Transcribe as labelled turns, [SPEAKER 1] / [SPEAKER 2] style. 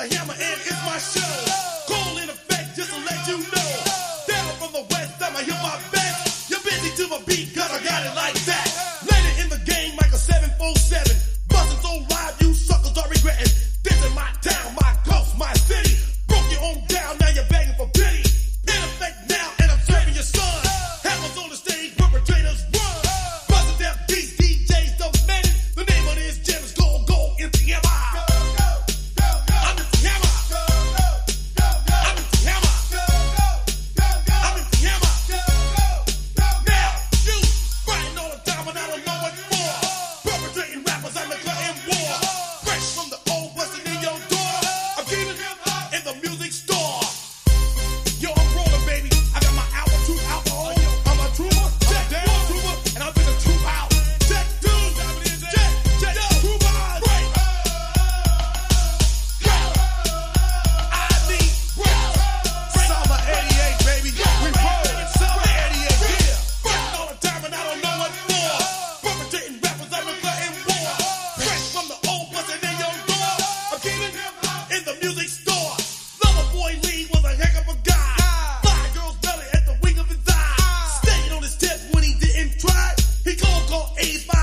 [SPEAKER 1] hammer and it's my show. Cool in effect just to let you know. Down from the west, I'ma hit my best. You're busy to my beat, cause I got it like that. Later in the game like a 747. Bustin' so live, you suckers are regretting. This is my town, my coast, my city. Broke your home down, now you're begging for pity. In effect now, and I'm serving your son. Hammers on the stage, perpetrators run. Bustin' death beats, DJs demanding. The name of this jam is Gold MC Hammer. I'm MC Hammer. I'm MC Hammer. I'm MC Hammer. Now, you fighting all the time, but I don't know what for. Perpetrating rappers, I'm declaring war. Fresh from the old bustin' in your door. I'm keeping in the music store. Yo, I'm rolling, baby. I got my album, Truth Alcohol. I'm a trooper, check down, trooper, and I'm just a troop out. Check, dude, check, troop out. Right. I need break. Summer 88, baby. We roll. Summer 88, yeah. Fighting all the time, and I don't know what for. Perpetrating rappers, I'm declaring war. Fresh from the old bustin' in your door. I'm keeping in the music store. Lover boy Lee was a heck of a guy. Fly girl's belly at the wing of his eye. Stayed on his tip when he didn't try. He called A's my